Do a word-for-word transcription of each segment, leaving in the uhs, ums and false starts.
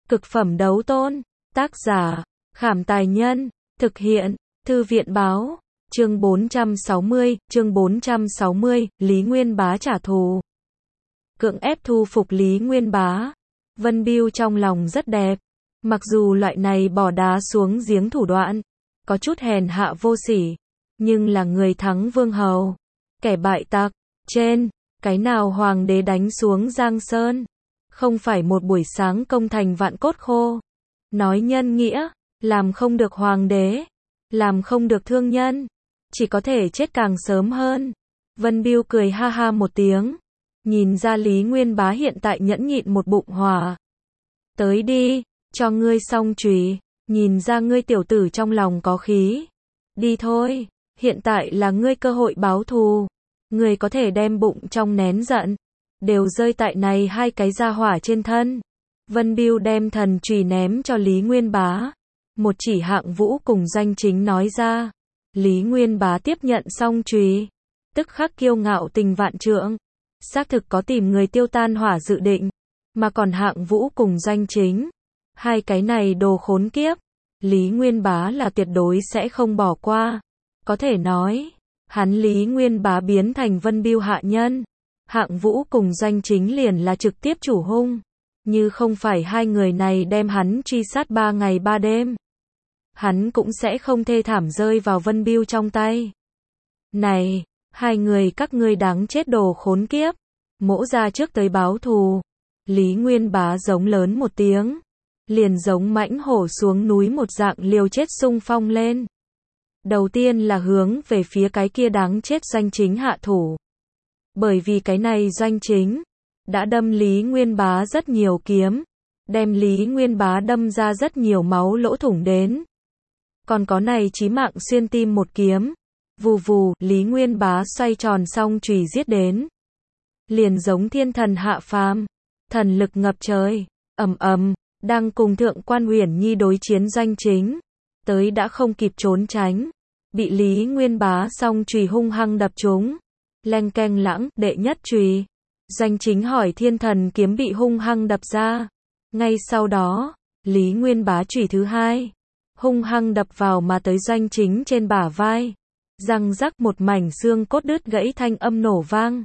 Cực phẩm đấu tôn. Tác giả, Khảm Tài Nhân. Thực hiện, Thư viện Báo. Chương bốn trăm sáu mươi, chương bốn trăm sáu mươi, Lý Nguyên Bá trả thù. Cưỡng ép thu phục Lý Nguyên Bá. Vân Biêu trong lòng rất đẹp. Mặc dù loại này bỏ đá xuống giếng thủ đoạn, có chút hèn hạ vô sỉ, nhưng là người thắng vương hầu, kẻ bại tặc. Trên, cái nào hoàng đế đánh xuống Giang Sơn, không phải một buổi sáng công thành vạn cốt khô. Nói nhân nghĩa, làm không được hoàng đế, làm không được thương nhân, chỉ có thể chết càng sớm hơn. Vân Biêu cười ha ha một tiếng, nhìn ra Lý Nguyên Bá hiện tại nhẫn nhịn một bụng hỏa. Tới đi, cho ngươi song chùy, nhìn ra ngươi tiểu tử trong lòng có khí. Đi thôi, hiện tại là ngươi cơ hội báo thù. Ngươi có thể đem bụng trong nén giận đều rơi tại này hai cái gia hỏa trên thân. Vân Biêu đem thần chùy ném cho Lý Nguyên Bá. Một chỉ Hạng Vũ cùng Doanh Chính nói ra. Lý Nguyên Bá tiếp nhận xong chùy, tức khắc kiêu ngạo tình vạn trượng, xác thực có tìm người tiêu tan hỏa dự định. Mà còn Hạng Vũ cùng Doanh Chính, hai cái này đồ khốn kiếp, Lý Nguyên Bá là tuyệt đối sẽ không bỏ qua. Có thể nói, hắn Lý Nguyên Bá biến thành Vân Biêu hạ nhân, Hạng Vũ cùng Doanh Chính liền là trực tiếp chủ hung. Như không phải hai người này đem hắn truy sát ba ngày ba đêm, hắn cũng sẽ không thê thảm rơi vào Vân Biêu trong tay. Này, hai người các ngươi đáng chết đồ khốn kiếp, mỗ ra trước tới báo thù. Lý Nguyên Bá giống lớn một tiếng, liền giống mãnh hổ xuống núi một dạng liều chết xung phong lên. Đầu tiên là hướng về phía cái kia đáng chết Doanh Chính hạ thủ. Bởi vì cái này Doanh Chính đã đâm Lý Nguyên Bá rất nhiều kiếm, đem Lý Nguyên Bá đâm ra rất nhiều máu lỗ thủng đến. Còn có này chí mạng xuyên tim một kiếm. Vù vù, Lý Nguyên Bá xoay tròn xong chùy giết đến. Liền giống thiên thần hạ phàm, thần lực ngập trời, ầm ầm, đang cùng thượng quan Uyển Nhi đối chiến Doanh Chính, tới đã không kịp trốn tránh, bị Lý Nguyên Bá song chùy hung hăng đập trúng. Leng keng lãng, đệ nhất chùy. Doanh Chính hỏi thiên thần kiếm bị hung hăng đập ra. Ngay sau đó, Lý Nguyên Bá chùy thứ hai, hung hăng đập vào mà tới Doanh Chính trên bả vai. Răng rắc một mảnh xương cốt đứt gãy thanh âm nổ vang.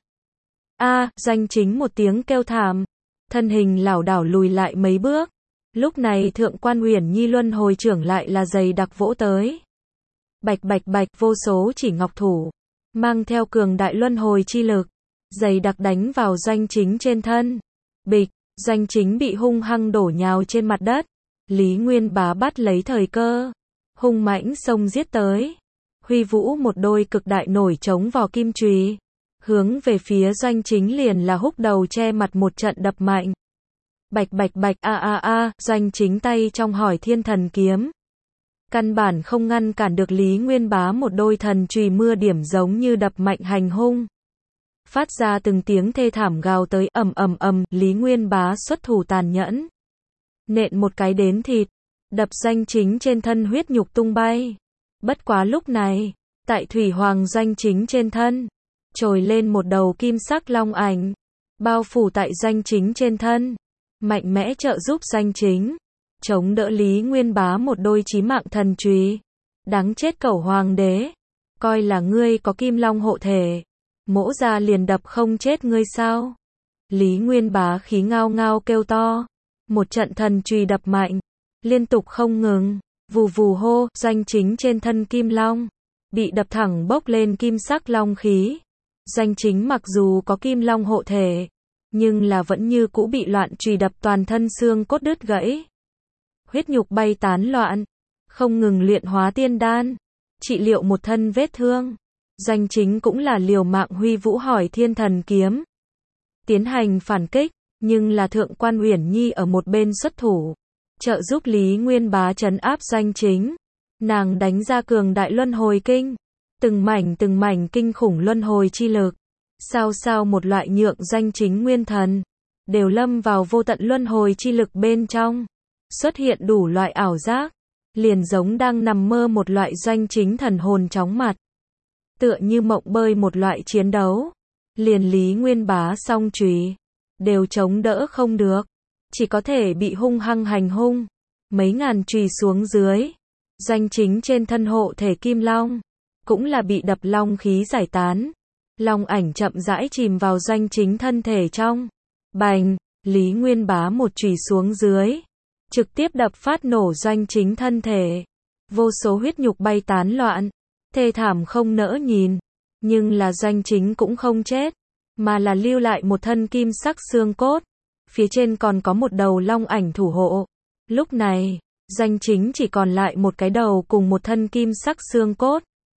A, Doanh Chính một tiếng kêu thảm, thân hình lảo đảo lùi lại mấy bước. Lúc này thượng quan Uyển Nhi luân hồi trưởng lại là dày đặc vỗ tới. Bạch bạch bạch, vô số chỉ ngọc thủ, mang theo cường đại luân hồi chi lực, dày đặc đánh vào Doanh Chính trên thân. Bịch, Doanh Chính bị hung hăng đổ nhào trên mặt đất. Lý Nguyên Bá bắt lấy thời cơ, hung mãnh xông giết tới. Huy vũ một đôi cực đại nổi trống vỏ kim chùy, hướng về phía Doanh Chính liền là húc đầu che mặt một trận đập mạnh. Bạch bạch bạch, a a a, Doanh Chính tay trong hỏi thiên thần kiếm, căn bản không ngăn cản được Lý Nguyên Bá một đôi thần chùy mưa điểm giống như đập mạnh hành hung. Phát ra từng tiếng thê thảm gào tới, ầm ầm ầm, Lý Nguyên Bá xuất thủ tàn nhẫn, nện một cái đến thịt, đập Doanh Chính trên thân huyết nhục tung bay. Bất quá lúc này, tại Thủy Hoàng Doanh Chính trên thân, trồi lên một đầu kim sắc long ảnh, bao phủ tại Doanh Chính trên thân, mạnh mẽ trợ giúp Doanh Chính chống đỡ Lý Nguyên Bá một đôi chí mạng thần chùy. Đáng chết cẩu hoàng đế, coi là ngươi có kim long hộ thể, mỗ ra liền đập không chết ngươi sao? Lý Nguyên Bá khí ngao ngao kêu to, một trận thần chùy đập mạnh, liên tục không ngừng. Vù vù hô, Doanh Chính trên thân kim long bị đập thẳng bốc lên kim sắc long khí. Doanh Chính mặc dù có kim long hộ thể, nhưng là vẫn như cũ bị loạn chùy đập toàn thân xương cốt đứt gãy, huyết nhục bay tán loạn, không ngừng luyện hóa tiên đan, trị liệu một thân vết thương. Doanh Chính cũng là liều mạng huy vũ hỏi thiên thần kiếm, tiến hành phản kích, nhưng là thượng quan Uyển Nhi ở một bên xuất thủ, trợ giúp Lý Nguyên Bá trấn áp Doanh Chính. Nàng đánh ra cường đại luân hồi kinh, từng mảnh từng mảnh kinh khủng luân hồi chi lực, sao sao một loại nhượng Doanh Chính nguyên thần đều lâm vào vô tận luân hồi chi lực bên trong, xuất hiện đủ loại ảo giác, liền giống đang nằm mơ một loại Doanh Chính thần hồn chóng mặt, tựa như mộng bơi một loại chiến đấu, liền Lý Nguyên Bá song chùy đều chống đỡ không được. chỉ có thể bị hung hăng hành hung. Mấy ngàn chùy xuống dưới. Doanh chính trên thân hộ thể kim long, cũng là bị đập long khí giải tán. Long ảnh chậm rãi chìm vào doanh chính thân thể trong. Bành, Lý Nguyên Bá một chùy xuống dưới, trực tiếp đập phát nổ doanh chính thân thể. Vô số huyết nhục bay tán loạn, thê thảm không nỡ nhìn. Nhưng là doanh chính cũng không chết, mà là lưu lại một thân kim sắc xương cốt. Phía trên còn có một đầu long ảnh thủ hộ. Lúc này, doanh chính chỉ còn lại một cái đầu cùng một thân kim sắc xương cốt.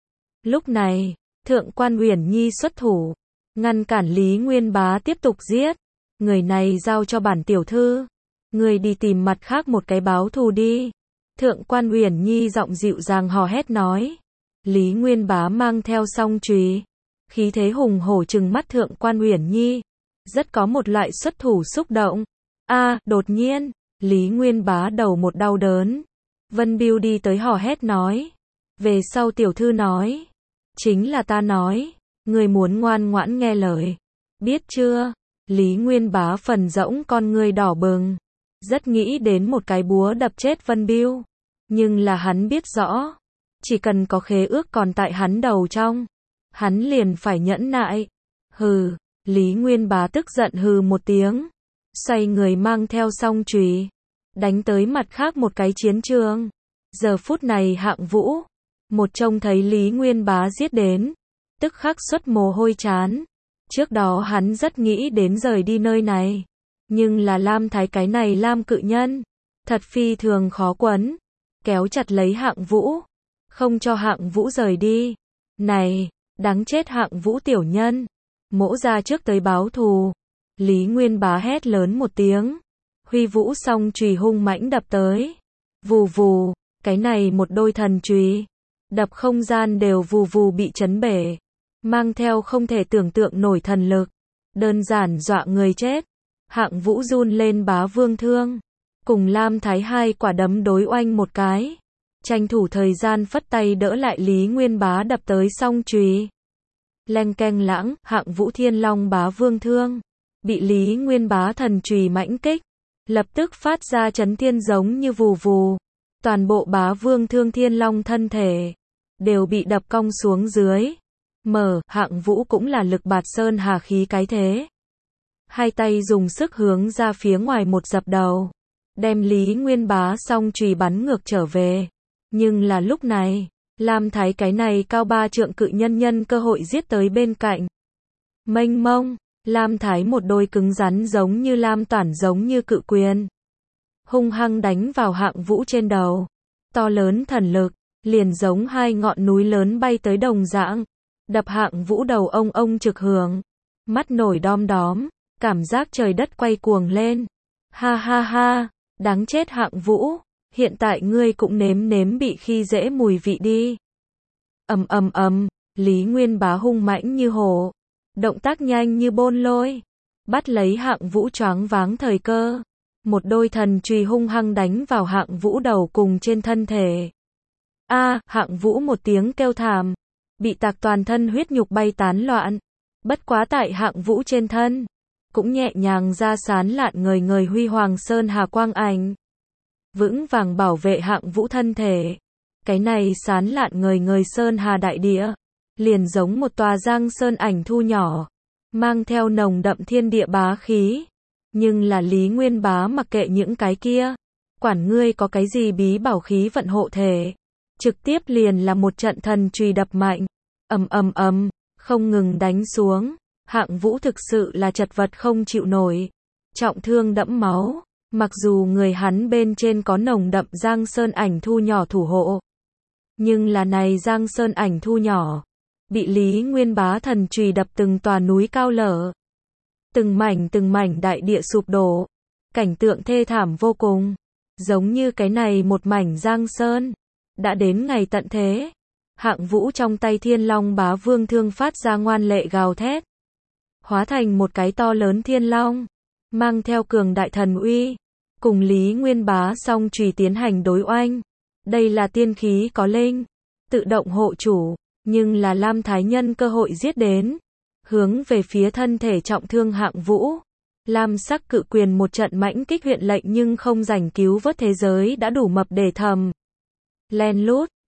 Lúc này, Thượng quan Uyển Nhi xuất thủ, ngăn cản Lý Nguyên Bá tiếp tục giết. Người này giao cho bản tiểu thư, người đi tìm mặt khác một cái báo thù đi. Thượng quan Uyển Nhi giọng dịu dàng hò hét nói. Lý Nguyên Bá mang theo song chùy, khí thế hùng hổ trừng mắt Thượng quan Uyển Nhi, rất có một loại xuất thủ xúc động. A, đột nhiên, Lý Nguyên Bá đầu một đau đớn. Vân Bưu đi tới hò hét nói. Về sau tiểu thư nói. Chính là ta nói. Người muốn ngoan ngoãn nghe lời. Biết chưa? Lý Nguyên Bá phần rỗng con ngươi đỏ bừng. Rất nghĩ đến một cái búa đập chết Vân Bưu. Nhưng là hắn biết rõ. Chỉ cần có khế ước còn tại hắn đầu trong. Hắn liền phải nhẫn nại. Hừ, Lý Nguyên Bá tức giận hừ một tiếng. Xoay người mang theo song chùy, đánh tới mặt khác một cái chiến trường. Giờ phút này Hạng Vũ, một trông thấy Lý Nguyên Bá giết đến, tức khắc xuất mồ hôi chán. Trước đó hắn rất nghĩ đến rời đi nơi này. Nhưng là Lam Thái cái này Lam cự nhân, thật phi thường khó quấn. Kéo chặt lấy Hạng Vũ, không cho Hạng Vũ rời đi. Này, đáng chết Hạng Vũ tiểu nhân. Mỗ ra trước tới báo thù. Lý Nguyên Bá hét lớn một tiếng. Huy vũ song chùy hung mãnh đập tới. Vù vù, cái này một đôi thần chùy, đập không gian đều vù vù bị chấn bể. Mang theo không thể tưởng tượng nổi thần lực. Đơn giản dọa người chết. Hạng Vũ run lên bá vương thương. Cùng Lam Thái hai quả đấm đối oanh một cái. Tranh thủ thời gian phất tay đỡ lại Lý Nguyên Bá đập tới song chùy. Leng keng lãng, Hạng Vũ thiên long bá vương thương. Bị Lý Nguyên Bá thần chùy mãnh kích. Lập tức phát ra chấn thiên giống như vù vù. Toàn bộ bá vương thương thiên long thân thể đều bị đập cong xuống dưới. Mở, Hạng Vũ cũng là lực bạt sơn hà khí cái thế. Hai tay dùng sức hướng ra phía ngoài một dập đầu. Đem Lý Nguyên Bá song chùy bắn ngược trở về. Nhưng là lúc này, Lam Thái cái này cao ba trượng cự nhân nhân cơ hội giết tới bên cạnh. Mênh mông, Lam Thái một đôi cứng rắn giống như lam toản giống như cự quyền. Hung hăng đánh vào Hạng Vũ trên đầu. To lớn thần lực, liền giống hai ngọn núi lớn bay tới đồng dạng. Đập Hạng Vũ đầu ông ông trực hưởng. Mắt nổi đom đóm, cảm giác trời đất quay cuồng lên. Ha ha ha, đáng chết Hạng Vũ, hiện tại ngươi cũng nếm nếm bị khi dễ mùi vị đi. Ầm ầm ầm, Lý Nguyên Bá hung mãnh như hổ, động tác nhanh như bôn lôi, bắt lấy Hạng Vũ choáng váng thời cơ. Một đôi thần chùy hung hăng đánh vào Hạng Vũ đầu cùng trên thân thể. A, Hạng Vũ một tiếng kêu thảm, bị tạc toàn thân huyết nhục bay tán loạn. Bất quá tại Hạng Vũ trên thân, cũng nhẹ nhàng ra sán lạn ngời ngời huy hoàng sơn hà quang ảnh. Vững vàng bảo vệ Hạng Vũ thân thể. Cái này sán lạn ngời ngời sơn hà đại địa, liền giống một tòa giang sơn ảnh thu nhỏ, mang theo nồng đậm thiên địa bá khí. Nhưng là Lý Nguyên Bá mặc kệ những cái kia, quản ngươi có cái gì bí bảo khí vận hộ thể, trực tiếp liền là một trận thần chùy đập mạnh, ầm ầm ầm, không ngừng đánh xuống. Hạng Vũ thực sự là chật vật không chịu nổi, trọng thương đẫm máu. Mặc dù người hắn bên trên có nồng đậm giang sơn ảnh thu nhỏ thủ hộ, nhưng là này giang sơn ảnh thu nhỏ, bị Lý Nguyên Bá thần chùy đập từng tòa núi cao lở. Từng mảnh từng mảnh đại địa sụp đổ. Cảnh tượng thê thảm vô cùng. Giống như cái này một mảnh giang sơn. Đã đến ngày tận thế. Hạng Vũ trong tay thiên long bá vương thương phát ra ngoan lệ gào thét. Hóa thành một cái to lớn thiên long. Mang theo cường đại thần uy. Cùng Lý Nguyên Bá song chùy tiến hành đối oanh. Đây là tiên khí có linh. Tự động hộ chủ. Nhưng là Lam Thái nhân cơ hội giết đến. Hướng về phía thân thể trọng thương Hạng Vũ. Lam sắc cự quyền một trận mãnh kích huyện lệnh nhưng không giành cứu vớt thế giới đã đủ mập để thầm. Len lút,